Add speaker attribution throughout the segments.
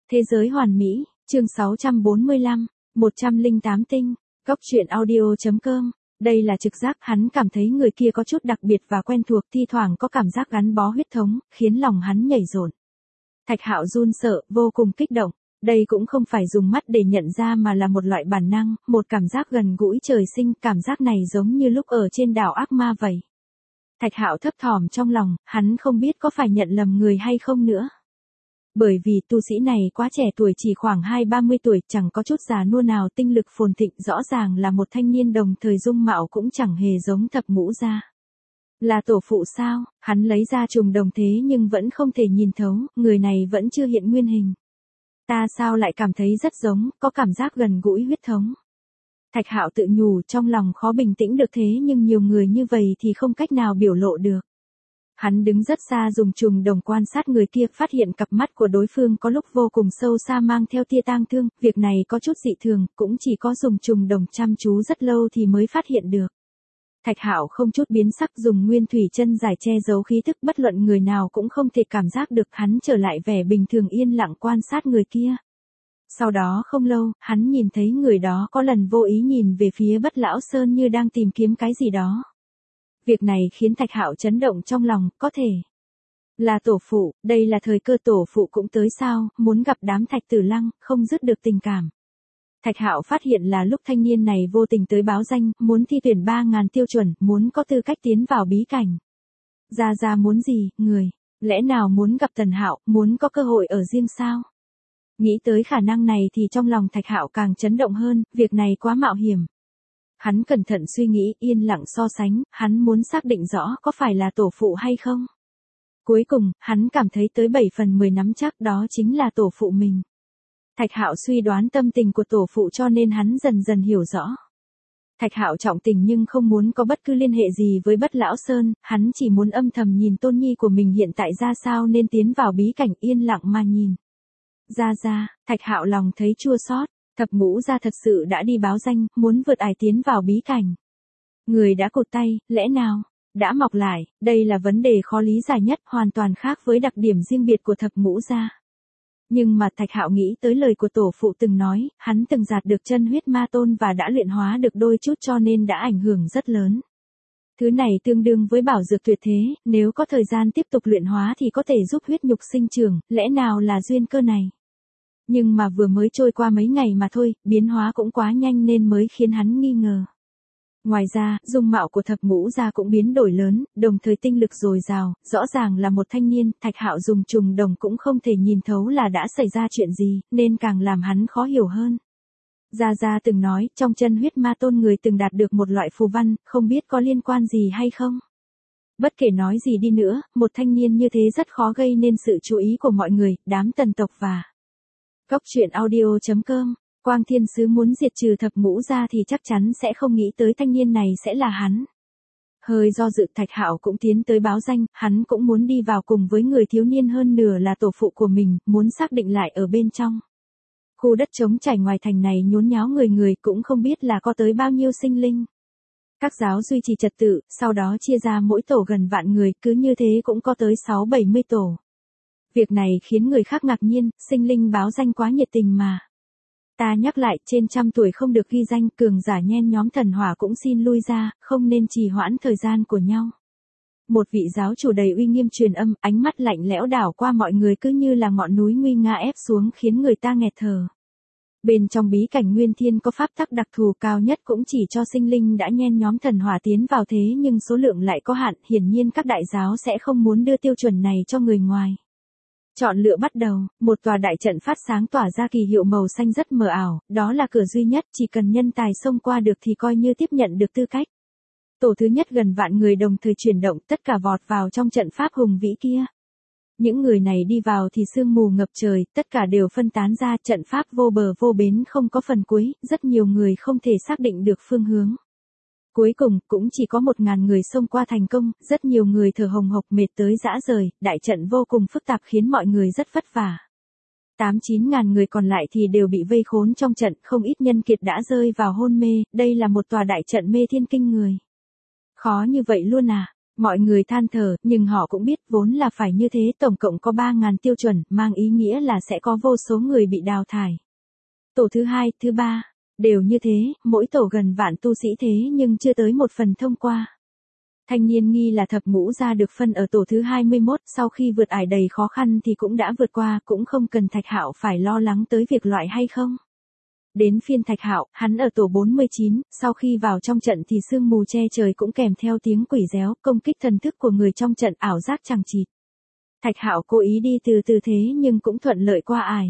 Speaker 1: Thế giới hoàn mỹ, chương 645, 108 tinh, Góc truyện audio.com. Đây là trực giác, hắn cảm thấy người kia có chút đặc biệt và quen thuộc, thi thoảng có cảm giác gắn bó huyết thống, khiến lòng hắn nhảy rộn. Thạch Hạo run sợ, vô cùng kích động. Đây cũng không phải dùng mắt để nhận ra mà là một loại bản năng, một cảm giác gần gũi trời sinh, cảm giác này giống như lúc ở trên đảo ác ma vậy. Thạch Hạo thấp thỏm trong lòng, hắn không biết có phải nhận lầm người hay không nữa. Bởi vì tu sĩ này quá trẻ tuổi, chỉ khoảng 20-30 tuổi, chẳng có chút già nua nào, tinh lực phồn thịnh, rõ ràng là một thanh niên, đồng thời dung mạo cũng chẳng hề giống Thập Ngũ Gia. Là tổ phụ sao? Hắn lấy ra trùng đồng thế nhưng vẫn không thể nhìn thấu, người này vẫn chưa hiện nguyên hình. Ta sao lại cảm thấy rất giống, có cảm giác gần gũi huyết thống. Thạch Hạo tự nhủ, trong lòng khó bình tĩnh được, thế nhưng nhiều người như vậy thì không cách nào biểu lộ được. Hắn đứng rất xa dùng trùng đồng quan sát người kia, phát hiện cặp mắt của đối phương có lúc vô cùng sâu xa, mang theo tia tang thương, việc này có chút dị thường, cũng chỉ có dùng trùng đồng chăm chú rất lâu thì mới phát hiện được. Thạch Hạo không chút biến sắc, dùng nguyên thủy chân giải che giấu khí thức, bất luận người nào cũng không thể cảm giác được, hắn trở lại vẻ bình thường yên lặng quan sát người kia. Sau đó không lâu, hắn nhìn thấy người đó có lần vô ý nhìn về phía Bất Lão Sơn như đang tìm kiếm cái gì đó. Việc này khiến Thạch Hạo chấn động trong lòng, có thể là tổ phụ, đây là thời cơ tổ phụ cũng tới sao, muốn gặp đám Thạch Tử Lăng, không dứt được tình cảm. Thạch Hạo phát hiện là lúc thanh niên này vô tình tới báo danh, muốn thi tuyển 3.000 tiêu chuẩn, muốn có tư cách tiến vào bí cảnh. Gia muốn gì, người, lẽ nào muốn gặp Tần Hạo, muốn có cơ hội ở riêng sao? Nghĩ tới khả năng này thì trong lòng Thạch Hạo càng chấn động hơn, việc này quá mạo hiểm. Hắn cẩn thận suy nghĩ, yên lặng so sánh, hắn muốn xác định rõ có phải là tổ phụ hay không. Cuối cùng, hắn cảm thấy tới 7 phần 10 nắm chắc đó chính là tổ phụ mình. Thạch Hạo suy đoán tâm tình của tổ phụ cho nên hắn dần dần hiểu rõ. Thạch Hạo trọng tình nhưng không muốn có bất cứ liên hệ gì với Bất Lão Sơn, hắn chỉ muốn âm thầm nhìn tôn nhi của mình hiện tại ra sao nên tiến vào bí cảnh, yên lặng mà nhìn. Ra, Thạch Hạo lòng thấy chua xót. Thập Ngũ Gia thật sự đã đi báo danh, muốn vượt ải tiến vào bí cảnh. Người đã cụt tay, lẽ nào đã mọc lại, đây là vấn đề khó lý giải nhất, hoàn toàn khác với đặc điểm riêng biệt của Thập Ngũ Gia. Nhưng mà Thạch Hạo nghĩ tới lời của tổ phụ từng nói, hắn từng giạt được chân huyết ma tôn và đã luyện hóa được đôi chút, cho nên đã ảnh hưởng rất lớn. Thứ này tương đương với bảo dược tuyệt thế, nếu có thời gian tiếp tục luyện hóa thì có thể giúp huyết nhục sinh trưởng, lẽ nào là duyên cơ này? Nhưng mà vừa mới trôi qua mấy ngày mà thôi, biến hóa cũng quá nhanh nên mới khiến hắn nghi ngờ. Ngoài ra, dung mạo của Thập Ngũ Gia cũng biến đổi lớn, đồng thời tinh lực dồi dào, rõ ràng là một thanh niên, Thạch Hạo dùng trùng đồng cũng không thể nhìn thấu là đã xảy ra chuyện gì, nên càng làm hắn khó hiểu hơn. Gia từng nói, trong chân huyết ma tôn người từng đạt được một loại phù văn, không biết có liên quan gì hay không? Bất kể nói gì đi nữa, một thanh niên như thế rất khó gây nên sự chú ý của mọi người, đám Tần tộc và Góc truyện audio.com. Quang Thiên Sứ muốn diệt trừ Thập Ngũ Gia thì chắc chắn sẽ không nghĩ tới thanh niên này sẽ là hắn. Hơi do dự, Thạch Hạo cũng tiến tới báo danh, hắn cũng muốn đi vào cùng với người thiếu niên hơn nửa là tổ phụ của mình, muốn xác định lại ở bên trong. Khu đất trống trải ngoài thành này nhốn nháo người, cũng không biết là có tới bao nhiêu sinh linh. Các giáo duy trì trật tự, sau đó chia ra mỗi tổ gần vạn người, cứ như thế cũng có tới 6-70 tổ. Việc này khiến người khác ngạc nhiên, sinh linh báo danh quá nhiệt tình mà. Ta nhắc lại, trên 100 tuổi không được ghi danh, cường giả nhen nhóm thần hỏa cũng xin lui ra, không nên trì hoãn thời gian của nhau. Một vị giáo chủ đầy uy nghiêm truyền âm, ánh mắt lạnh lẽo đảo qua mọi người cứ như là ngọn núi nguy nga ép xuống khiến người ta nghẹt thở. Bên trong bí cảnh Nguyên Thiên có pháp tắc đặc thù, cao nhất cũng chỉ cho sinh linh đã nhen nhóm thần hỏa tiến vào, thế nhưng số lượng lại có hạn, hiển nhiên các đại giáo sẽ không muốn đưa tiêu chuẩn này cho người ngoài. Chọn lựa bắt đầu, một tòa đại trận phát sáng tỏa ra kỳ hiệu màu xanh rất mờ ảo, đó là cửa duy nhất, chỉ cần nhân tài xông qua được thì coi như tiếp nhận được tư cách. Tổ thứ nhất gần vạn người đồng thời chuyển động, tất cả vọt vào trong trận pháp hùng vĩ kia. Những người này đi vào thì sương mù ngập trời, tất cả đều phân tán ra, trận pháp vô bờ vô bến không có phần cuối, rất nhiều người không thể xác định được phương hướng. Cuối cùng, cũng chỉ có 1.000 người xông qua thành công, rất nhiều người thở hồng hộc mệt tới rã rời, đại trận vô cùng phức tạp khiến mọi người rất vất vả. 8-9 ngàn người còn lại thì đều bị vây khốn trong trận, không ít nhân kiệt đã rơi vào hôn mê, đây là một tòa đại trận mê thiên kinh người. Khó như vậy luôn à? Mọi người than thở, nhưng họ cũng biết vốn là phải như thế, tổng cộng có 3.000 tiêu chuẩn, mang ý nghĩa là sẽ có vô số người bị đào thải. Tổ thứ 2, thứ 3, đều như thế, mỗi tổ gần vạn tu sĩ thế nhưng chưa tới một phần thông qua. Thanh niên nghi là thập ngũ gia được phân ở tổ thứ 21, sau khi vượt ải đầy khó khăn thì cũng đã vượt qua, cũng không cần Thạch Hạo phải lo lắng tới việc loại hay không. Đến phiên Thạch Hạo, hắn ở tổ 49, sau khi vào trong trận thì sương mù che trời cũng kèm theo tiếng quỷ réo, công kích thần thức của người trong trận ảo giác chằng chịt. Thạch Hạo cố ý đi từ từ thế nhưng cũng thuận lợi qua ải.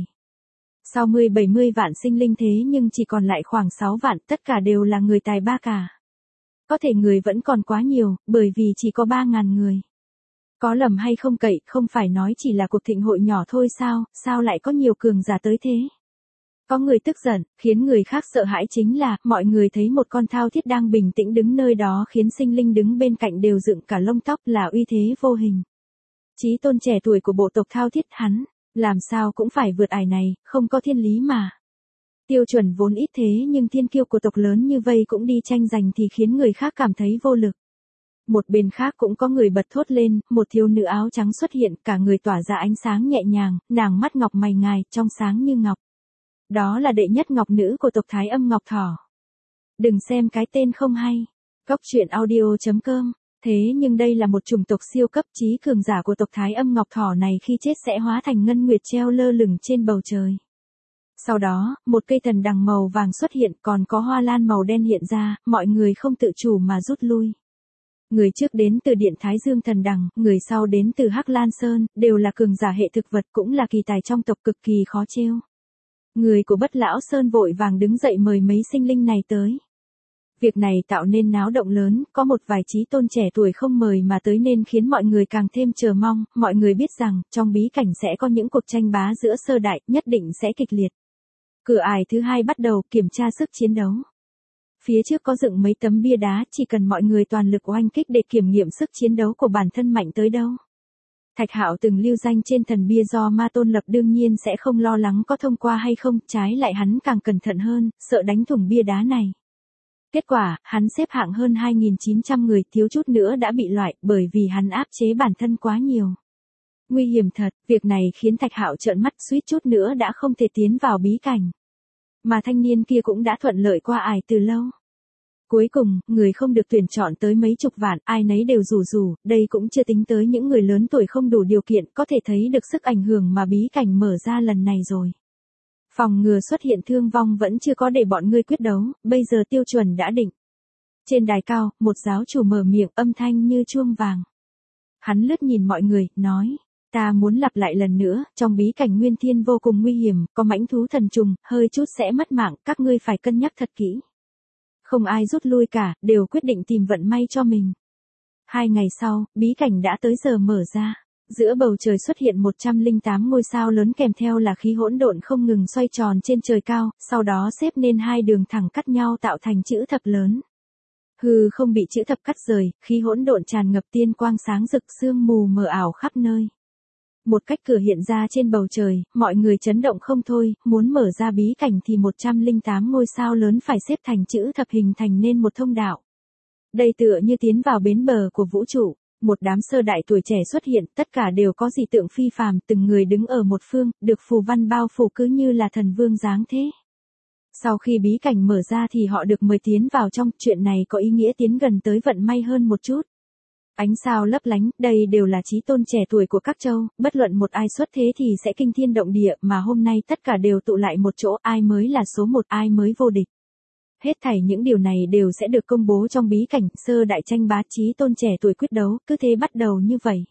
Speaker 1: Sau 70 vạn sinh linh thế nhưng chỉ còn lại khoảng 6 vạn, tất cả đều là người tài ba cả. Có thể người vẫn còn quá nhiều, bởi vì chỉ có 3.000 người. Có lầm hay không cậy, không phải nói chỉ là cuộc thịnh hội nhỏ thôi sao lại có nhiều cường giả tới thế? Có người tức giận, khiến người khác sợ hãi chính là, mọi người thấy một con thao thiết đang bình tĩnh đứng nơi đó khiến sinh linh đứng bên cạnh đều dựng cả lông tóc, là uy thế vô hình. Chí tôn trẻ tuổi của bộ tộc thao thiết, hắn, làm sao cũng phải vượt ải này, không có thiên lý mà. Tiêu chuẩn vốn ít thế nhưng thiên kiêu của tộc lớn như vây cũng đi tranh giành thì khiến người khác cảm thấy vô lực. Một bên khác cũng có người bật thốt lên, một thiếu nữ áo trắng xuất hiện, cả người tỏa ra ánh sáng nhẹ nhàng, nàng mắt ngọc mày ngài, trong sáng như ngọc. Đó là đệ nhất ngọc nữ của tộc Thái Âm Ngọc Thỏ. Đừng xem cái tên không hay. Cóc truyện audio.com. Thế nhưng đây là một chủng tộc siêu cấp, trí cường giả của tộc Thái Âm Ngọc Thỏ này khi chết sẽ hóa thành ngân nguyệt treo lơ lửng trên bầu trời. Sau đó, một cây thần đằng màu vàng xuất hiện, còn có hoa lan màu đen hiện ra, mọi người không tự chủ mà rút lui. Người trước đến từ Điện Thái Dương Thần Đằng, người sau đến từ Hắc Lan Sơn, đều là cường giả hệ thực vật, cũng là kỳ tài trong tộc, cực kỳ khó trêu. Người của Bất Lão Sơn vội vàng đứng dậy mời mấy sinh linh này tới. Việc này tạo nên náo động lớn, có một vài chí tôn trẻ tuổi không mời mà tới nên khiến mọi người càng thêm chờ mong. Mọi người biết rằng, trong bí cảnh sẽ có những cuộc tranh bá giữa sơ đại, nhất định sẽ kịch liệt. Cửa ải thứ 2 bắt đầu, kiểm tra sức chiến đấu. Phía trước có dựng mấy tấm bia đá, chỉ cần mọi người toàn lực oanh kích để kiểm nghiệm sức chiến đấu của bản thân mạnh tới đâu. Thạch Hạo từng lưu danh trên thần bia do Ma Tôn lập, đương nhiên sẽ không lo lắng có thông qua hay không, trái lại hắn càng cẩn thận hơn, sợ đánh thủng bia đá này. Kết quả, hắn xếp hạng hơn 2.900 người, thiếu chút nữa đã bị loại, bởi vì hắn áp chế bản thân quá nhiều. Nguy hiểm thật, việc này khiến Thạch Hạo trợn mắt, suýt chút nữa đã không thể tiến vào bí cảnh. Mà thanh niên kia cũng đã thuận lợi qua ải từ lâu. Cuối cùng, người không được tuyển chọn tới mấy chục vạn, ai nấy đều rủ, đây cũng chưa tính tới những người lớn tuổi không đủ điều kiện, có thể thấy được sức ảnh hưởng mà bí cảnh mở ra lần này rồi. Phòng ngừa xuất hiện thương vong vẫn chưa có để bọn ngươi quyết đấu, bây giờ tiêu chuẩn đã định. Trên đài cao, một giáo chủ mở miệng, âm thanh như chuông vàng. Hắn lướt nhìn mọi người, nói, ta muốn lặp lại lần nữa, trong bí cảnh Nguyên Thiên vô cùng nguy hiểm, có mãnh thú thần trùng, hơi chút sẽ mất mạng, các ngươi phải cân nhắc thật kỹ. Không ai rút lui cả, đều quyết định tìm vận may cho mình. 2 ngày sau, bí cảnh đã tới giờ mở ra. Giữa bầu trời xuất hiện 108 ngôi sao lớn kèm theo là khí hỗn độn không ngừng xoay tròn trên trời cao, sau đó xếp nên 2 đường thẳng cắt nhau tạo thành chữ thập lớn. Hư không bị chữ thập cắt rời, khí hỗn độn tràn ngập, tiên quang sáng rực, sương mù mờ ảo khắp nơi. Một cách cửa hiện ra trên bầu trời, mọi người chấn động không thôi, muốn mở ra bí cảnh thì 108 ngôi sao lớn phải xếp thành chữ thập hình thành nên một thông đạo. Đây tựa như tiến vào bến bờ của vũ trụ. Một đám sơ đại tuổi trẻ xuất hiện, tất cả đều có dị tượng phi phàm, từng người đứng ở một phương, được phù văn bao phủ cứ như là thần vương dáng thế. Sau khi bí cảnh mở ra thì họ được mời tiến vào trong, chuyện này có ý nghĩa tiến gần tới vận may hơn một chút. Ánh sao lấp lánh, đây đều là chí tôn trẻ tuổi của các châu, bất luận một ai xuất thế thì sẽ kinh thiên động địa, mà hôm nay tất cả đều tụ lại một chỗ, ai mới là số 1, ai mới vô địch. Hết thảy những điều này đều sẽ được công bố trong bí cảnh, sơ đại tranh bá, chí tôn trẻ tuổi quyết đấu, cứ thế bắt đầu như vậy.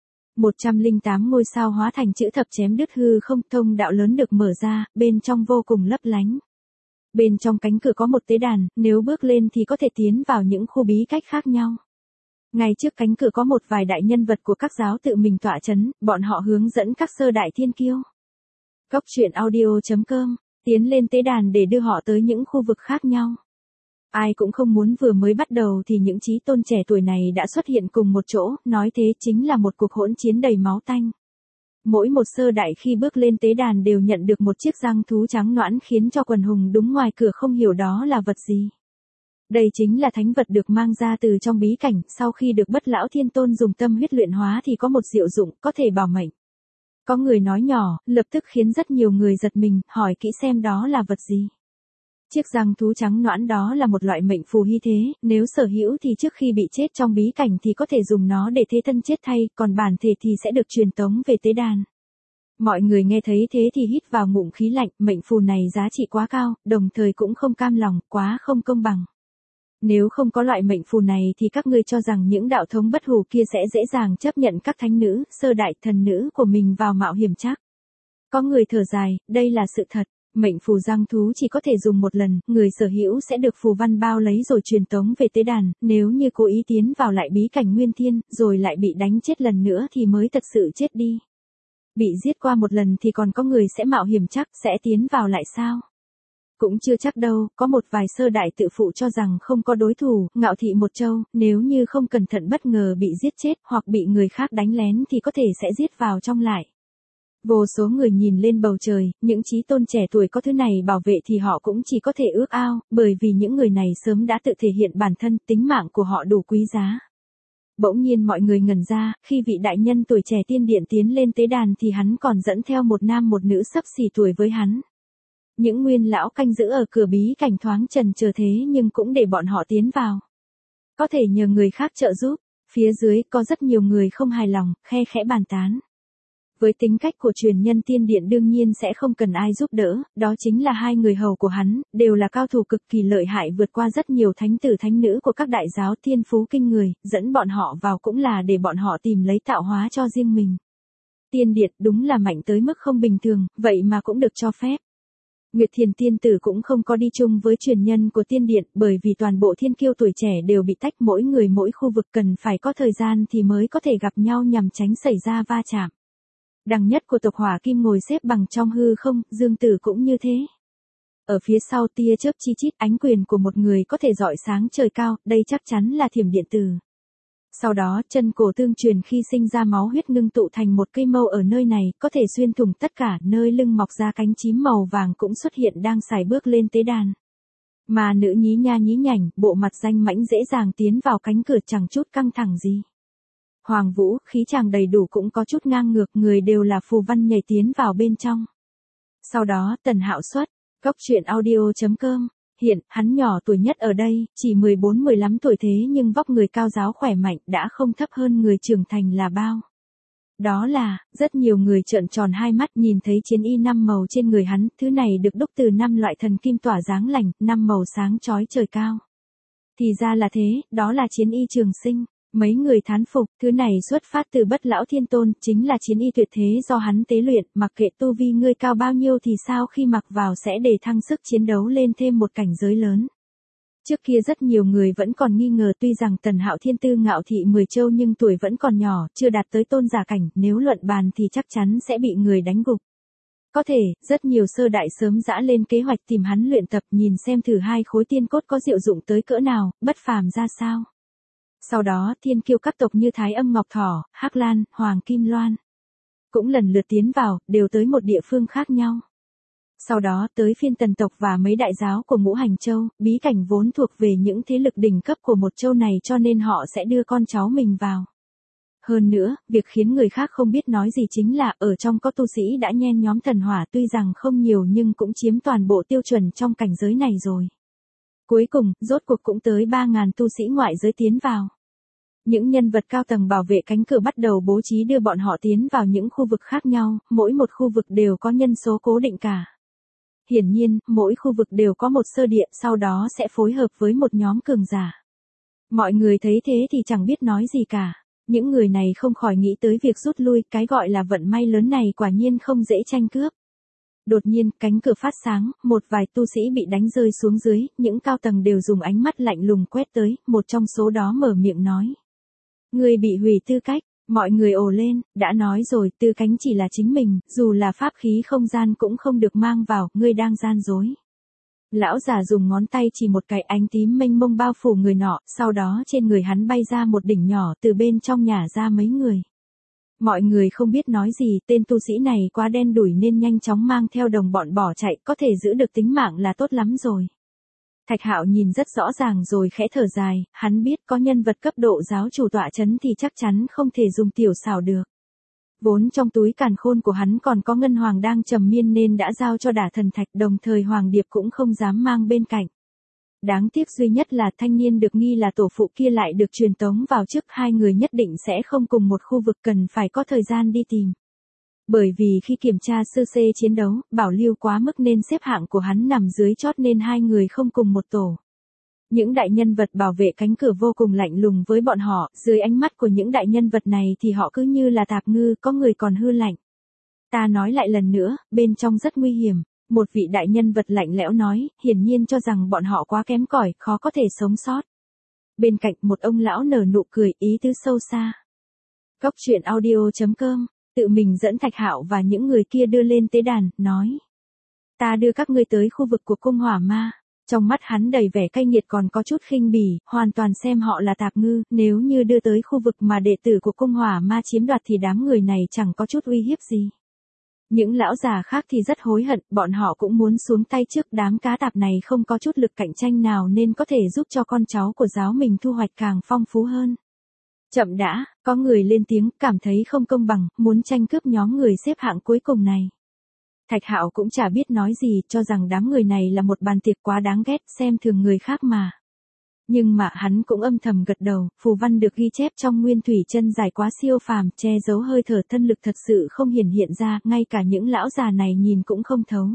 Speaker 1: 108 ngôi sao hóa thành chữ thập chém đứt hư không, thông đạo lớn được mở ra, bên trong vô cùng lấp lánh. Bên trong cánh cửa có một tế đàn, nếu bước lên thì có thể tiến vào những khu bí cách khác nhau. Ngay trước cánh cửa có một vài đại nhân vật của các giáo tự mình tọa chấn, bọn họ hướng dẫn các sơ đại thiên kiêu. Cóc truyện audio.com, tiến lên tế đàn để đưa họ tới những khu vực khác nhau. Ai cũng không muốn vừa mới bắt đầu thì những chí tôn trẻ tuổi này đã xuất hiện cùng một chỗ, nói thế chính là một cuộc hỗn chiến đầy máu tanh. Mỗi một sơ đại khi bước lên tế đàn đều nhận được một chiếc răng thú trắng nõn khiến cho quần hùng đúng ngoài cửa không hiểu đó là vật gì. Đây chính là thánh vật được mang ra từ trong bí cảnh, sau khi được Bất Lão Thiên Tôn dùng tâm huyết luyện hóa thì có một diệu dụng có thể bảo mệnh. Có người nói nhỏ, lập tức khiến rất nhiều người giật mình, hỏi kỹ xem đó là vật gì. Chiếc răng thú trắng nõn đó là một loại mệnh phù hy thế, nếu sở hữu thì trước khi bị chết trong bí cảnh thì có thể dùng nó để thế thân chết thay, còn bản thể thì sẽ được truyền tống về tế đàn. Mọi người nghe thấy thế thì hít vào ngụm khí lạnh, mệnh phù này giá trị quá cao, đồng thời cũng không cam lòng, quá không công bằng. Nếu không có loại mệnh phù này thì các ngươi cho rằng những đạo thống bất hủ kia sẽ dễ dàng chấp nhận các thánh nữ, sơ đại thần nữ của mình vào mạo hiểm chắc. Có người thở dài, đây là sự thật. Mệnh phù răng thú chỉ có thể dùng một lần, người sở hữu sẽ được phù văn bao lấy rồi truyền tống về tế đàn, nếu như cố ý tiến vào lại bí cảnh nguyên thiên, rồi lại bị đánh chết lần nữa thì mới thật sự chết đi. Bị giết qua một lần thì còn có người sẽ mạo hiểm chắc, sẽ tiến vào lại sao? Cũng chưa chắc đâu, có một vài sơ đại tự phụ cho rằng không có đối thủ, ngạo thị một châu, nếu như không cẩn thận bất ngờ bị giết chết hoặc bị người khác đánh lén thì có thể sẽ giết vào trong lại. Vô số người nhìn lên bầu trời, những chí tôn trẻ tuổi có thứ này bảo vệ thì họ cũng chỉ có thể ước ao, bởi vì những người này sớm đã tự thể hiện bản thân, tính mạng của họ đủ quý giá. Bỗng nhiên mọi người ngẩn ra, khi vị đại nhân tuổi trẻ tiên điện tiến lên tế đàn thì hắn còn dẫn theo một nam một nữ xấp xỉ tuổi với hắn. Những nguyên lão canh giữ ở cửa bí cảnh thoáng chần chờ thế nhưng cũng để bọn họ tiến vào. Có thể nhờ người khác trợ giúp, phía dưới có rất nhiều người không hài lòng, khe khẽ bàn tán. Với tính cách của truyền nhân tiên điện đương nhiên sẽ không cần ai giúp đỡ, đó chính là hai người hầu của hắn, đều là cao thủ cực kỳ lợi hại vượt qua rất nhiều thánh tử thánh nữ của các đại giáo thiên phú kinh người, dẫn bọn họ vào cũng là để bọn họ tìm lấy tạo hóa cho riêng mình. Tiên điện đúng là mạnh tới mức không bình thường, vậy mà cũng được cho phép. Nguyệt Thiền tiên tử cũng không có đi chung với truyền nhân của tiên điện, bởi vì toàn bộ thiên kiêu tuổi trẻ đều bị tách, mỗi người mỗi khu vực cần phải có thời gian thì mới có thể gặp nhau nhằm tránh xảy ra va chạm. Đằng nhất của tộc Hỏa Kim ngồi xếp bằng trong hư không, Dương Tử cũng như thế. Ở phía sau tia chớp chi chít, ánh quyền của một người có thể rọi sáng trời cao, đây chắc chắn là Thiểm Điện Tử. Sau đó, chân cổ tương truyền khi sinh ra máu huyết ngưng tụ thành một cây mâu ở nơi này, có thể xuyên thủng tất cả, nơi lưng mọc ra cánh chím màu vàng cũng xuất hiện đang sải bước lên tế đàn. Mà nữ nhí nha nhí nhảnh, bộ mặt danh mãnh dễ dàng tiến vào cánh cửa chẳng chút căng thẳng gì. Hoàng Vũ, khí chàng đầy đủ cũng có chút ngang ngược, người đều là phù văn nhảy tiến vào bên trong. Sau đó, Tần Hạo xuất, góc truyện audio.com. Hiện, hắn nhỏ tuổi nhất ở đây, chỉ 14-15 tuổi thế nhưng vóc người cao ráo khỏe mạnh, đã không thấp hơn người trưởng thành là bao. Đó là, rất nhiều người trợn tròn hai mắt nhìn thấy chiến y 5 màu trên người hắn, thứ này được đúc từ 5 loại thần kim tỏa dáng lành, 5 màu sáng chói trời cao. Thì ra là thế, đó là chiến y trường sinh. Mấy người thán phục, thứ này xuất phát từ Bất Lão Thiên Tôn, chính là chiến y tuyệt thế do hắn tế luyện, mặc kệ tu vi ngươi cao bao nhiêu thì sao khi mặc vào sẽ để thăng sức chiến đấu lên thêm một cảnh giới lớn. Trước kia rất nhiều người vẫn còn nghi ngờ tuy rằng Tần Hạo thiên tư ngạo thị 10 châu nhưng tuổi vẫn còn nhỏ, chưa đạt tới tôn giả cảnh, nếu luận bàn thì chắc chắn sẽ bị người đánh gục. Có thể, rất nhiều sơ đại sớm dã lên kế hoạch tìm hắn luyện tập nhìn xem thử hai khối tiên cốt có diệu dụng tới cỡ nào, bất phàm ra sao. Sau đó, thiên kiêu các tộc như Thái Âm Ngọc Thỏ, Hắc Lan, Hoàng Kim Loan cũng lần lượt tiến vào, đều tới một địa phương khác nhau. Sau đó, tới phiên Tần tộc và mấy đại giáo của Ngũ Hành Châu, bí cảnh vốn thuộc về những thế lực đỉnh cấp của một châu này cho nên họ sẽ đưa con cháu mình vào. Hơn nữa, việc khiến người khác không biết nói gì chính là ở trong có tu sĩ đã nhen nhóm thần hỏa tuy rằng không nhiều nhưng cũng chiếm toàn bộ tiêu chuẩn trong cảnh giới này rồi. Cuối cùng, rốt cuộc cũng tới 3.000 tu sĩ ngoại giới tiến vào. Những nhân vật cao tầng bảo vệ cánh cửa bắt đầu bố trí đưa bọn họ tiến vào những khu vực khác nhau, mỗi một khu vực đều có nhân số cố định cả. Hiển nhiên, mỗi khu vực đều có một sơ địa, sau đó sẽ phối hợp với một nhóm cường giả. Mọi người thấy thế thì chẳng biết nói gì cả. Những người này không khỏi nghĩ tới việc rút lui, cái gọi là vận may lớn này quả nhiên không dễ tranh cướp. Đột nhiên, cánh cửa phát sáng, một vài tu sĩ bị đánh rơi xuống dưới, những cao tầng đều dùng ánh mắt lạnh lùng quét tới, một trong số đó mở miệng nói. Người bị hủy tư cách, mọi người ồ lên, đã nói rồi, tư cánh chỉ là chính mình, dù là pháp khí không gian cũng không được mang vào, ngươi đang gian dối. Lão già dùng ngón tay chỉ một cái ánh tím mênh mông bao phủ người nọ, sau đó trên người hắn bay ra một đỉnh nhỏ từ bên trong nhả ra mấy người. Mọi người không biết nói gì, tên tu sĩ này quá đen đủi nên nhanh chóng mang theo đồng bọn bỏ chạy, có thể giữ được tính mạng là tốt lắm rồi. Thạch Hạo nhìn rất rõ ràng rồi khẽ thở dài, hắn biết có nhân vật cấp độ giáo chủ tọa chấn thì chắc chắn không thể dùng tiểu xảo được. Vốn trong túi càn khôn của hắn còn có ngân hoàng đang trầm miên nên đã giao cho Đả Thần Thạch, đồng thời Hoàng Điệp cũng không dám mang bên cạnh. Đáng tiếc duy nhất là thanh niên được nghi là tổ phụ kia lại được truyền tống vào trước, hai người nhất định sẽ không cùng một khu vực, cần phải có thời gian đi tìm. Bởi vì khi kiểm tra sơ C chiến đấu, bảo lưu quá mức nên xếp hạng của hắn nằm dưới chót nên hai người không cùng một tổ. Những đại nhân vật bảo vệ cánh cửa vô cùng lạnh lùng với bọn họ, dưới ánh mắt của những đại nhân vật này thì họ cứ như là tạp ngư, có người còn hư lạnh. Ta nói lại lần nữa, bên trong rất nguy hiểm. Một vị đại nhân vật lạnh lẽo nói, hiển nhiên cho rằng bọn họ quá kém cỏi, khó có thể sống sót. Bên cạnh một ông lão nở nụ cười, ý tứ sâu xa. Cốc truyện audio.com, tự mình dẫn Thạch Hạo và những người kia đưa lên tế đàn, nói. Ta đưa các ngươi tới khu vực của cung hỏa ma. Trong mắt hắn đầy vẻ cay nghiệt còn có chút khinh bỉ, hoàn toàn xem họ là tạp ngư, nếu như đưa tới khu vực mà đệ tử của cung hỏa ma chiếm đoạt thì đám người này chẳng có chút uy hiếp gì. Những lão già khác thì rất hối hận, bọn họ cũng muốn xuống tay trước, đám cá tạp này không có chút lực cạnh tranh nào nên có thể giúp cho con cháu của giáo mình thu hoạch càng phong phú hơn. Chậm đã, có người lên tiếng, cảm thấy không công bằng, muốn tranh cướp nhóm người xếp hạng cuối cùng này. Thạch Hạo cũng chả biết nói gì, cho rằng đám người này là một bàn tiệc quá đáng ghét, xem thường người khác mà. Nhưng mà hắn cũng âm thầm gật đầu, phù văn được ghi chép trong nguyên thủy chân giải quá siêu phàm, che giấu hơi thở thân lực thật sự không hiển hiện ra, ngay cả những lão già này nhìn cũng không thấu.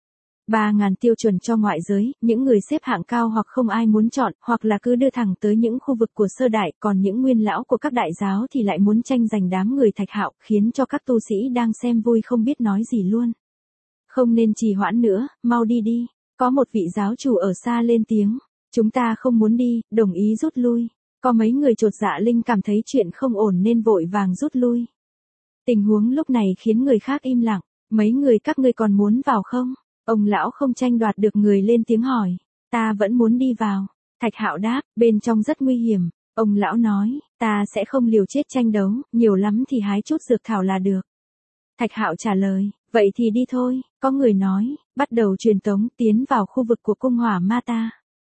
Speaker 1: 3.000 tiêu chuẩn cho ngoại giới, những người xếp hạng cao hoặc không ai muốn chọn, hoặc là cứ đưa thẳng tới những khu vực của sơ đại, còn những nguyên lão của các đại giáo thì lại muốn tranh giành đám người Thạch Hạo, khiến cho các tu sĩ đang xem vui không biết nói gì luôn. Không nên trì hoãn nữa, mau đi đi. Có một vị giáo chủ ở xa lên tiếng. Chúng ta không muốn đi, đồng ý rút lui. Có mấy người chột dạ linh cảm thấy chuyện không ổn nên vội vàng rút lui. Tình huống lúc này khiến người khác im lặng. Mấy người các ngươi còn muốn vào không? Ông lão không tranh đoạt được người lên tiếng hỏi. Ta vẫn muốn đi vào. Thạch Hạo đáp, bên trong rất nguy hiểm. Ông lão nói, ta sẽ không liều chết tranh đấu, nhiều lắm thì hái chút dược thảo là được. Thạch Hạo trả lời, vậy thì đi thôi. Có người nói, bắt đầu truyền tống tiến vào khu vực của cung hỏa ma ta.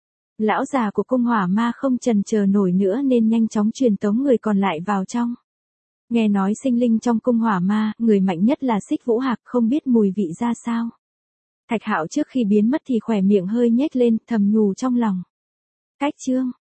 Speaker 1: Lão già của cung hỏa ma không chần chờ nổi nữa nên nhanh chóng truyền tống người còn lại vào trong. Nghe nói sinh linh trong cung hỏa ma, người mạnh nhất là Xích Vũ Hạc, không biết mùi vị ra sao. Thạch Hạo trước khi biến mất thì khỏe miệng hơi nhếch lên, thầm nhủ trong lòng. Cách chương